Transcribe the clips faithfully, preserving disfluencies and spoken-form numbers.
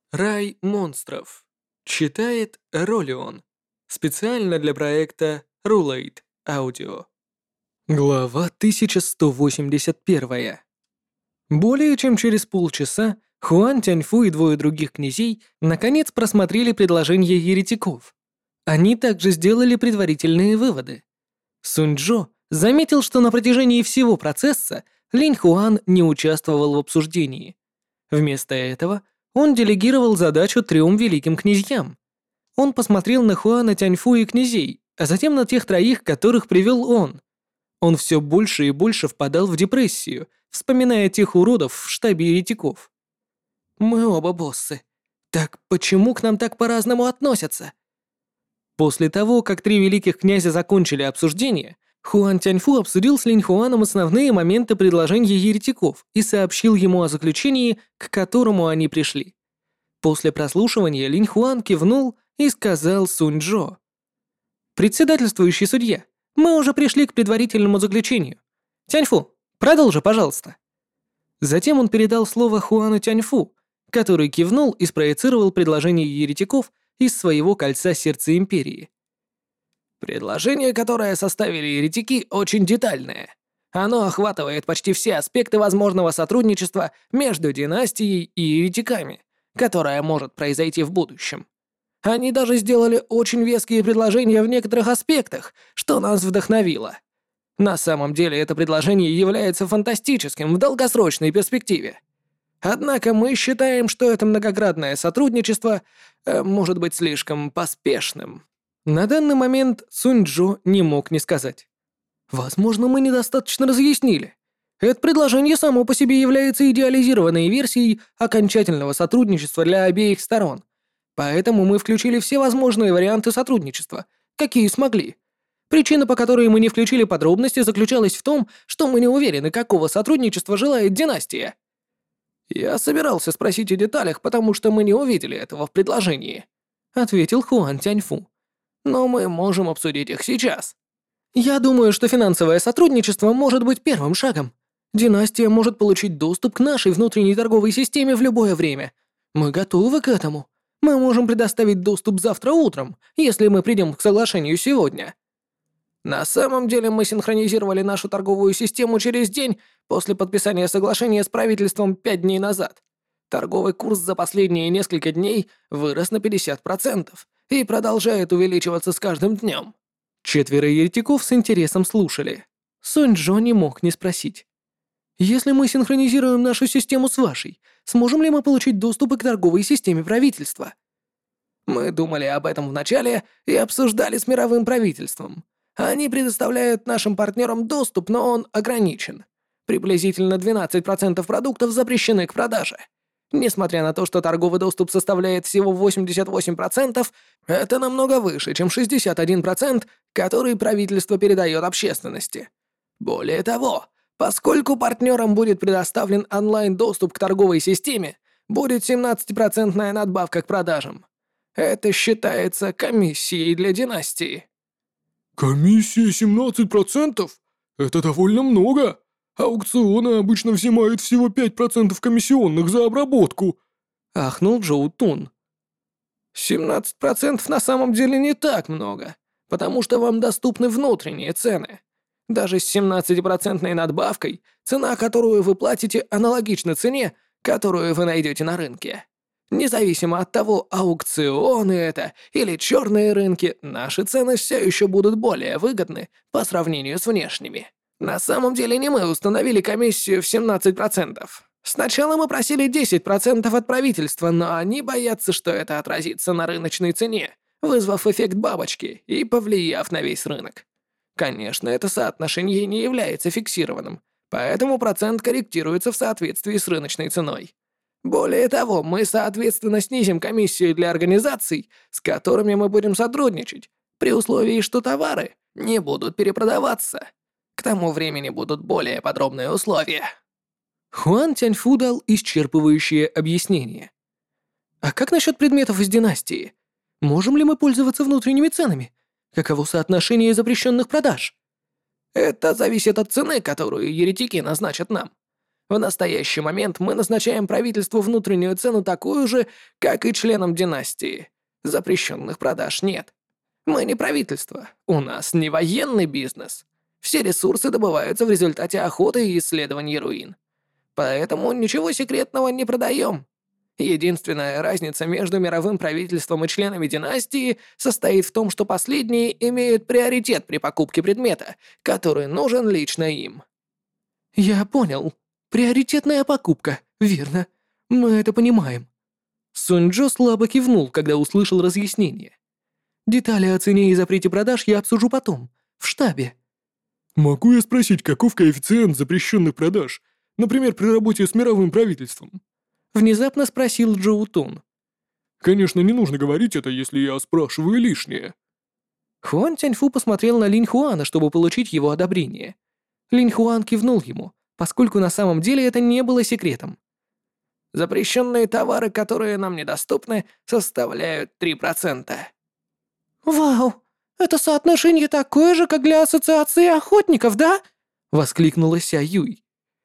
Рай монстров. Читает Ролион. Специально для проекта Rulate Audio. Глава тысяча сто восемьдесят один. Более чем через полчаса Хуан Тяньфу и двое других князей наконец просмотрели предложения еретиков. Они также сделали предварительные выводы. Сунь-Джо заметил, что на протяжении всего процесса Линь Хуан не участвовал в обсуждении. Вместо этого он делегировал задачу трем великим князьям. Он посмотрел на Хуана Тяньфу и князей, а затем на тех троих, которых привел он. Он все больше и больше впадал в депрессию, вспоминая тех уродов в штабе еретиков. «Мы оба боссы. Так почему к нам так по-разному относятся?» После того, как три великих князя закончили обсуждение, Хуан Тяньфу обсудил с Линь Хуаном основные моменты предложения еретиков и сообщил ему о заключении, к которому они пришли. После прослушивания Линь Хуан кивнул и сказал Сунь-Джо: «Председательствующий судья, мы уже пришли к предварительному заключению. Тяньфу, продолжи, пожалуйста». Затем он передал слово Хуану Тяньфу, который кивнул и спроецировал предложение еретиков из своего кольца сердца империи. Предложение, которое составили еретики, очень детальное. Оно охватывает почти все аспекты возможного сотрудничества между династией и еретиками, которое может произойти в будущем. Они даже сделали очень веские предложения в некоторых аспектах, что нас вдохновило. На самом деле это предложение является фантастическим в долгосрочной перспективе. Однако мы считаем, что это многоградное сотрудничество э, может быть слишком поспешным. На данный момент Сунь-Джо не мог не сказать: «Возможно, мы недостаточно разъяснили. Это предложение само по себе является идеализированной версией окончательного сотрудничества для обеих сторон. Поэтому мы включили все возможные варианты сотрудничества, какие смогли. Причина, по которой мы не включили подробности, заключалась в том, что мы не уверены, какого сотрудничества желает династия». «Я собирался спросить о деталях, потому что мы не увидели этого в предложении», — ответил Хуан Тяньфу. «Но мы можем обсудить их сейчас». «Я думаю, что финансовое сотрудничество может быть первым шагом. Династия может получить доступ к нашей внутренней торговой системе в любое время. Мы готовы к этому. Мы можем предоставить доступ завтра утром, если мы придем к соглашению сегодня». «На самом деле мы синхронизировали нашу торговую систему через день после подписания соглашения с правительством пять дней назад. Торговый курс за последние несколько дней вырос на пятьдесят процентов и продолжает увеличиваться с каждым днем». Четверо еретиков с интересом слушали. Сунь-Джо не мог не спросить: «Если мы синхронизируем нашу систему с вашей, сможем ли мы получить доступ и к торговой системе правительства?» «Мы думали об этом вначале и обсуждали с мировым правительством. Они предоставляют нашим партнерам доступ, но он ограничен. Приблизительно двенадцать процентов продуктов запрещены к продаже. Несмотря на то, что торговый доступ составляет всего восемьдесят восемь процентов, это намного выше, чем шестьдесят один процент, который правительство передает общественности. Более того, поскольку партнерам будет предоставлен онлайн-доступ к торговой системе, будет семнадцатипроцентная надбавка к продажам. Это считается комиссией для династии». «Комиссия семнадцать процентов? Это довольно много. Аукционы обычно взимают всего пять процентов комиссионных за обработку», — ахнул Джоу Тун. семнадцать процентов на самом деле не так много, потому что вам доступны внутренние цены. Даже с семнадцатипроцентной надбавкой цена, которую вы платите, аналогична цене, которую вы найдете на рынке. Независимо от того, аукционы это или черные рынки, наши цены все еще будут более выгодны по сравнению с внешними. На самом деле не мы установили комиссию в семнадцать процентов. Сначала мы просили десять процентов от правительства, но они боятся, что это отразится на рыночной цене, вызвав эффект бабочки и повлияв на весь рынок. Конечно, это соотношение не является фиксированным, поэтому процент корректируется в соответствии с рыночной ценой. Более того, мы, соответственно, снизим комиссию для организаций, с которыми мы будем сотрудничать, при условии, что товары не будут перепродаваться. К тому времени будут более подробные условия». Хуан Тяньфу дал исчерпывающее объяснение. «А как насчет предметов из династии? Можем ли мы пользоваться внутренними ценами? Каково соотношение запрещенных продаж?» «Это зависит от цены, которую еретики назначат нам. В настоящий момент мы назначаем правительству внутреннюю цену такую же, как и членам династии. Запрещенных продаж нет. Мы не правительство, у нас не военный бизнес. Все ресурсы добываются в результате охоты и исследований руин. Поэтому ничего секретного не продаем. Единственная разница между мировым правительством и членами династии состоит в том, что последние имеют приоритет при покупке предмета, который нужен лично им. Я понял. Приоритетная покупка, верно. Мы это понимаем. Сунь-Джо слабо кивнул, когда услышал разъяснение. Детали о цене и запрете продаж я обсужу потом, в штабе. Могу я спросить, каков коэффициент запрещенных продаж, например, при работе с мировым правительством? Внезапно спросил Джоу Тун. Конечно, не нужно говорить это, если я спрашиваю лишнее. Хуан Тяньфу посмотрел на Линь Хуана, чтобы получить его одобрение. Линь Хуан кивнул ему, поскольку на самом деле это не было секретом. Запрещенные товары, которые нам недоступны, составляют три процента. «Вау, это соотношение такое же, как для Ассоциации охотников, да?» — воскликнула Ся Юй.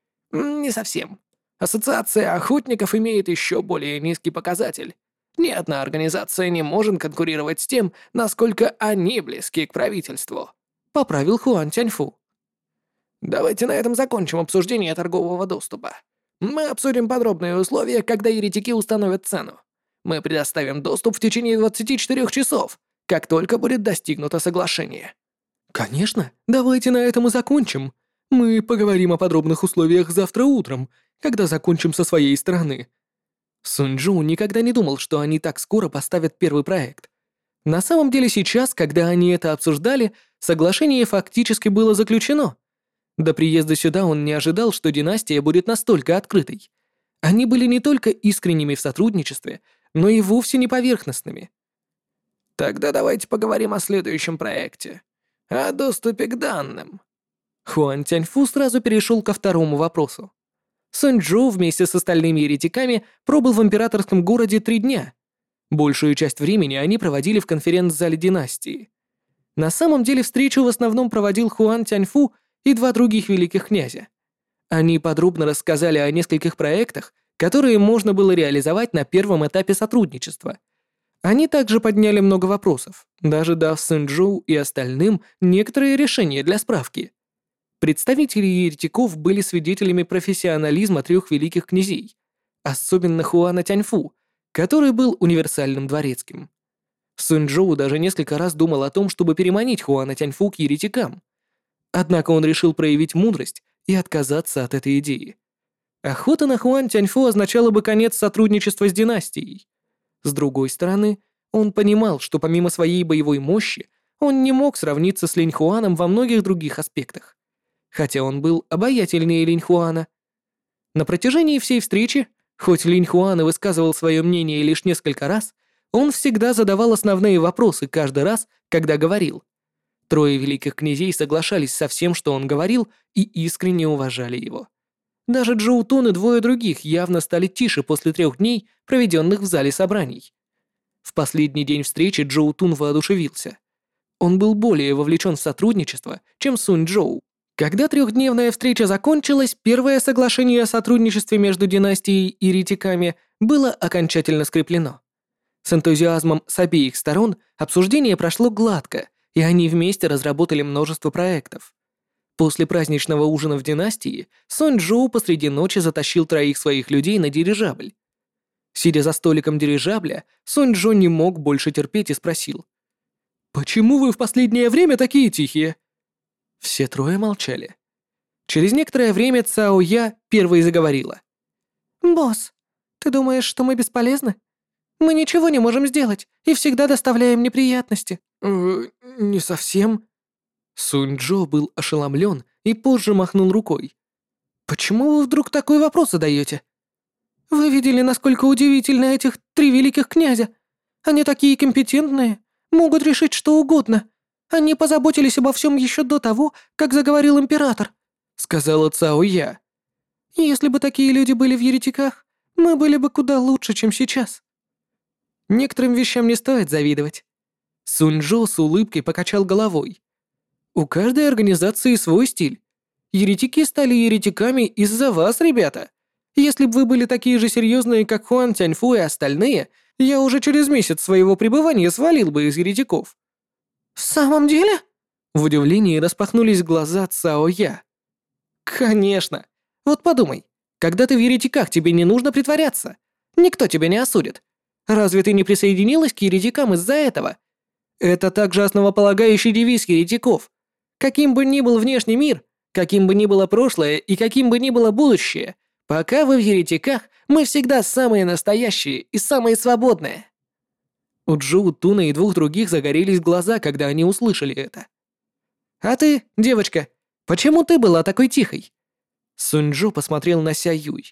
Не совсем. Ассоциация охотников имеет еще более низкий показатель. Ни одна организация не может конкурировать с тем, насколько они близки к правительству. Поправил Хуан Тяньфу. Давайте на этом закончим обсуждение торгового доступа. Мы обсудим подробные условия, когда еретики установят цену. Мы предоставим доступ в течение двадцати четырёх часов, как только будет достигнуто соглашение. Конечно, давайте на этом и закончим. Мы поговорим о подробных условиях завтра утром, когда закончим со своей стороны. Сунь-Джу никогда не думал, что они так скоро поставят первый проект. На самом деле сейчас, когда они это обсуждали, соглашение фактически было заключено. До приезда сюда он не ожидал, что династия будет настолько открытой. Они были не только искренними в сотрудничестве, но и вовсе не поверхностными. Тогда давайте поговорим о следующем проекте. О доступе к данным. Хуан Тяньфу сразу перешел ко второму вопросу. Сунь-Джу вместе с остальными еретиками пробыл в императорском городе три дня. Большую часть времени они проводили в конференц-зале династии. На самом деле встречу в основном проводил Хуан Тяньфу и два других великих князя. Они подробно рассказали о нескольких проектах, которые можно было реализовать на первом этапе сотрудничества. Они также подняли много вопросов, даже дав Сунь-Джу и остальным некоторые решения для справки. Представители еретиков были свидетелями профессионализма трех великих князей, особенно Хуана Тяньфу, который был универсальным дворецким. Сунь-Джоу даже несколько раз думал о том, чтобы переманить Хуана Тяньфу к еретикам. Однако он решил проявить мудрость и отказаться от этой идеи. Охота на Хуан Тяньфу означала бы конец сотрудничества с династией. С другой стороны, он понимал, что помимо своей боевой мощи, он не мог сравниться с Линь Хуаном во многих других аспектах. Хотя он был обаятельнее Линь Хуана. На протяжении всей встречи, хоть Линь Хуан и высказывал свое мнение лишь несколько раз, он всегда задавал основные вопросы каждый раз, когда говорил. Трое великих князей соглашались со всем, что он говорил, и искренне уважали его. Даже Джоу Тун и двое других явно стали тише после трех дней, проведенных в зале собраний. В последний день встречи Джоу Тун воодушевился. Он был более вовлечен в сотрудничество, чем Сунь-Джоу. Когда трехдневная встреча закончилась, первое соглашение о сотрудничестве между династией и еретиками было окончательно скреплено. С энтузиазмом с обеих сторон обсуждение прошло гладко, и они вместе разработали множество проектов. После праздничного ужина в династии Сунь-Джоу посреди ночи затащил троих своих людей на дирижабль. Сидя за столиком дирижабля, Сунь-Джо не мог больше терпеть и спросил: «Почему вы в последнее время такие тихие?» Все трое молчали. Через некоторое время Цао Я первой заговорила. «Босс, ты думаешь, что мы бесполезны? Мы ничего не можем сделать и всегда доставляем неприятности». «Э, не совсем». Сунь-Джо был ошеломлен и позже махнул рукой. «Почему вы вдруг такой вопрос задаете? Вы видели, насколько удивительны этих три великих князя? Они такие компетентные, могут решить что угодно. Они позаботились обо всем еще до того, как заговорил император», — сказала Цао Я. «Если бы такие люди были в еретиках, мы были бы куда лучше, чем сейчас». Некоторым вещам не стоит завидовать. Сунь-Джо с улыбкой покачал головой. У каждой организации свой стиль. Еретики стали еретиками из-за вас, ребята. Если бы вы были такие же серьезные, как Хуан Тяньфу и остальные, я уже через месяц своего пребывания свалил бы из еретиков». «В самом деле?» В удивлении распахнулись глаза Цао Я. «Конечно. Вот подумай, когда ты в еретиках, тебе не нужно притворяться. Никто тебя не осудит. Разве ты не присоединилась к еретикам из-за этого? Это также основополагающий девиз еретиков. Каким бы ни был внешний мир, каким бы ни было прошлое и каким бы ни было будущее, пока вы в еретиках, мы всегда самые настоящие и самые свободные». У Джоу Туна и двух других загорелись глаза, когда они услышали это. «А ты, девочка, почему ты была такой тихой?» Сунь-Джо посмотрел на Ся Юй.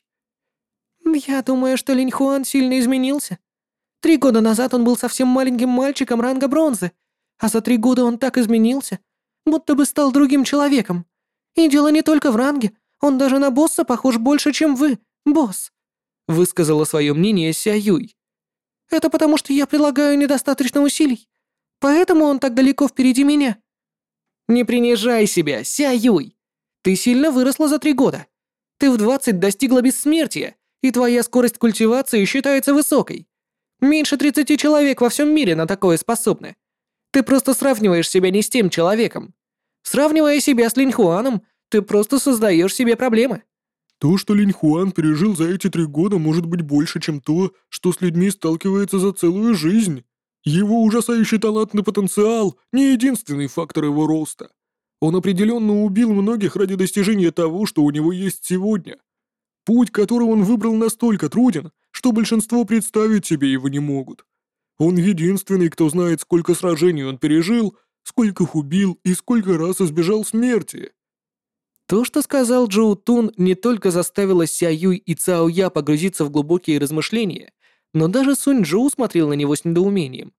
«Я думаю, что Линь Хуан сильно изменился. Три года назад он был совсем маленьким мальчиком ранга бронзы, а за три года он так изменился, будто бы стал другим человеком. И дело не только в ранге, он даже на босса похож больше, чем вы, босс», высказала свое мнение Ся Юй. «Это потому, что я прилагаю недостаточно усилий, поэтому он так далеко впереди меня». «Не принижай себя, Ся Юй. Ты сильно выросла за три года. Ты в двадцать достигла бессмертия, и твоя скорость культивации считается высокой. Меньше тридцати человек во всем мире на такое способны. Ты просто сравниваешь себя не с тем человеком. Сравнивая себя с Линь Хуаном, ты просто создаешь себе проблемы». То, что Линь Хуан пережил за эти три года, может быть больше, чем то, что с людьми сталкивается за целую жизнь. Его ужасающий талантный потенциал – не единственный фактор его роста. Он определенно убил многих ради достижения того, что у него есть сегодня. Путь, который он выбрал, настолько труден, что большинство представить себе его не могут. Он единственный, кто знает, сколько сражений он пережил, сколько их убил и сколько раз избежал смерти. То, что сказал Джоу Тун, не только заставило Ся Юй и Цао Я погрузиться в глубокие размышления, но даже Сунь Джоу смотрел на него с недоумением.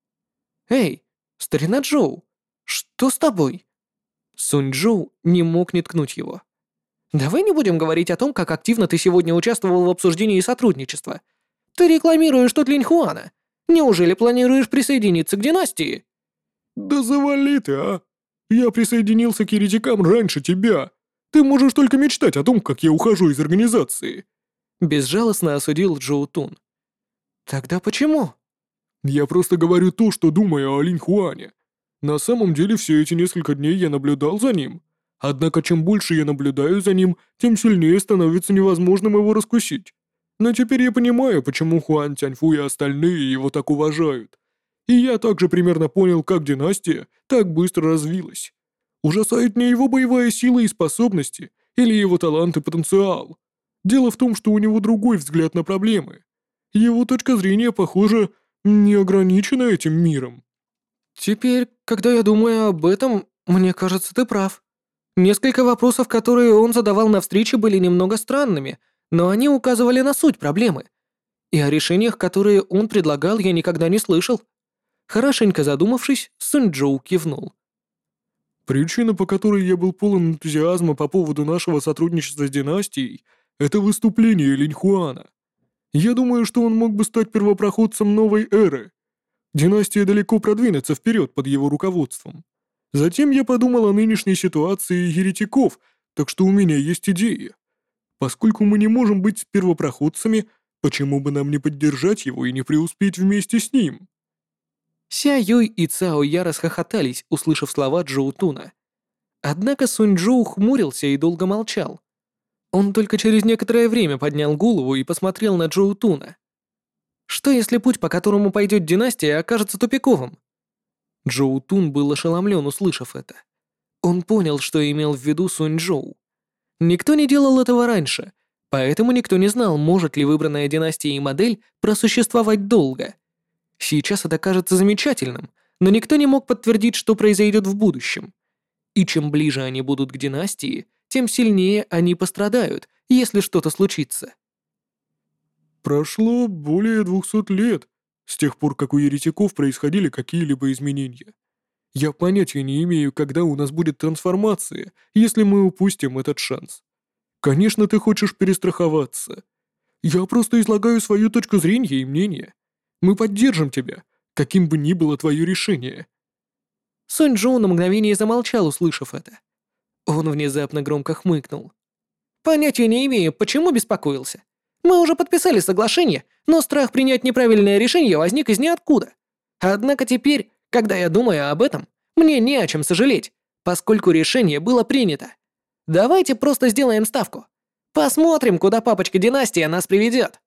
«Эй, старина Джоу, что с тобой?» Сунь Джоу не мог не ткнуть его. «Давай не будем говорить о том, как активно ты сегодня участвовал в обсуждении сотрудничества. Ты рекламируешь тут Линь Хуана. Неужели планируешь присоединиться к династии?» «Да завали ты, а! Я присоединился к еретикам раньше тебя. Ты можешь только мечтать о том, как я ухожу из организации». Безжалостно осудил Джоу Тун. «Тогда почему?» «Я просто говорю то, что думаю о Линь Хуане. На самом деле все эти несколько дней я наблюдал за ним. Однако чем больше я наблюдаю за ним, тем сильнее становится невозможным его раскусить. Но теперь я понимаю, почему Хуан Тяньфу и остальные его так уважают. И я также примерно понял, как династия так быстро развилась. Ужасает не его боевая сила и способности, или его талант и потенциал. Дело в том, что у него другой взгляд на проблемы. Его точка зрения, похоже, не ограничена этим миром». «Теперь, когда я думаю об этом, мне кажется, ты прав. Несколько вопросов, которые он задавал на встрече, были немного странными, но они указывали на суть проблемы. И о решениях, которые он предлагал, я никогда не слышал». Хорошенько задумавшись, Сунь Джоу кивнул. «Причина, по которой я был полон энтузиазма по поводу нашего сотрудничества с династией, это выступление Линь Хуана. Я думаю, что он мог бы стать первопроходцем новой эры. Династия далеко продвинется вперед под его руководством. Затем я подумал о нынешней ситуации еретиков, так что у меня есть идея. Поскольку мы не можем быть первопроходцами, почему бы нам не поддержать его и не преуспеть вместе с ним?» Ся Юй и Цао Я расхохотались, услышав слова Джоу Туна. Однако Сунь Джоу хмурился и долго молчал. Он только через некоторое время поднял голову и посмотрел на Джоу Туна. «Что если путь, по которому пойдет династия, окажется тупиковым?» Джоу Тун был ошеломлен, услышав это. Он понял, что имел в виду Сунь Джоу. Никто не делал этого раньше, поэтому никто не знал, может ли выбранная династией модель просуществовать долго. Сейчас это кажется замечательным, но никто не мог подтвердить, что произойдет в будущем. И чем ближе они будут к династии, тем сильнее они пострадают, если что-то случится. Прошло более двухсот лет с тех пор, как у еретиков происходили какие-либо изменения. Я понятия не имею, когда у нас будет трансформация, если мы упустим этот шанс. Конечно, ты хочешь перестраховаться. Я просто излагаю свою точку зрения и мнение. Мы поддержим тебя, каким бы ни было твое решение». Сунь Джоу на мгновение замолчал, услышав это. Он внезапно громко хмыкнул. «Понятия не имею, почему беспокоился. Мы уже подписали соглашение, но страх принять неправильное решение возник из ниоткуда. Однако теперь, когда я думаю об этом, мне не о чем сожалеть, поскольку решение было принято. Давайте просто сделаем ставку. Посмотрим, куда папочка династия нас приведет».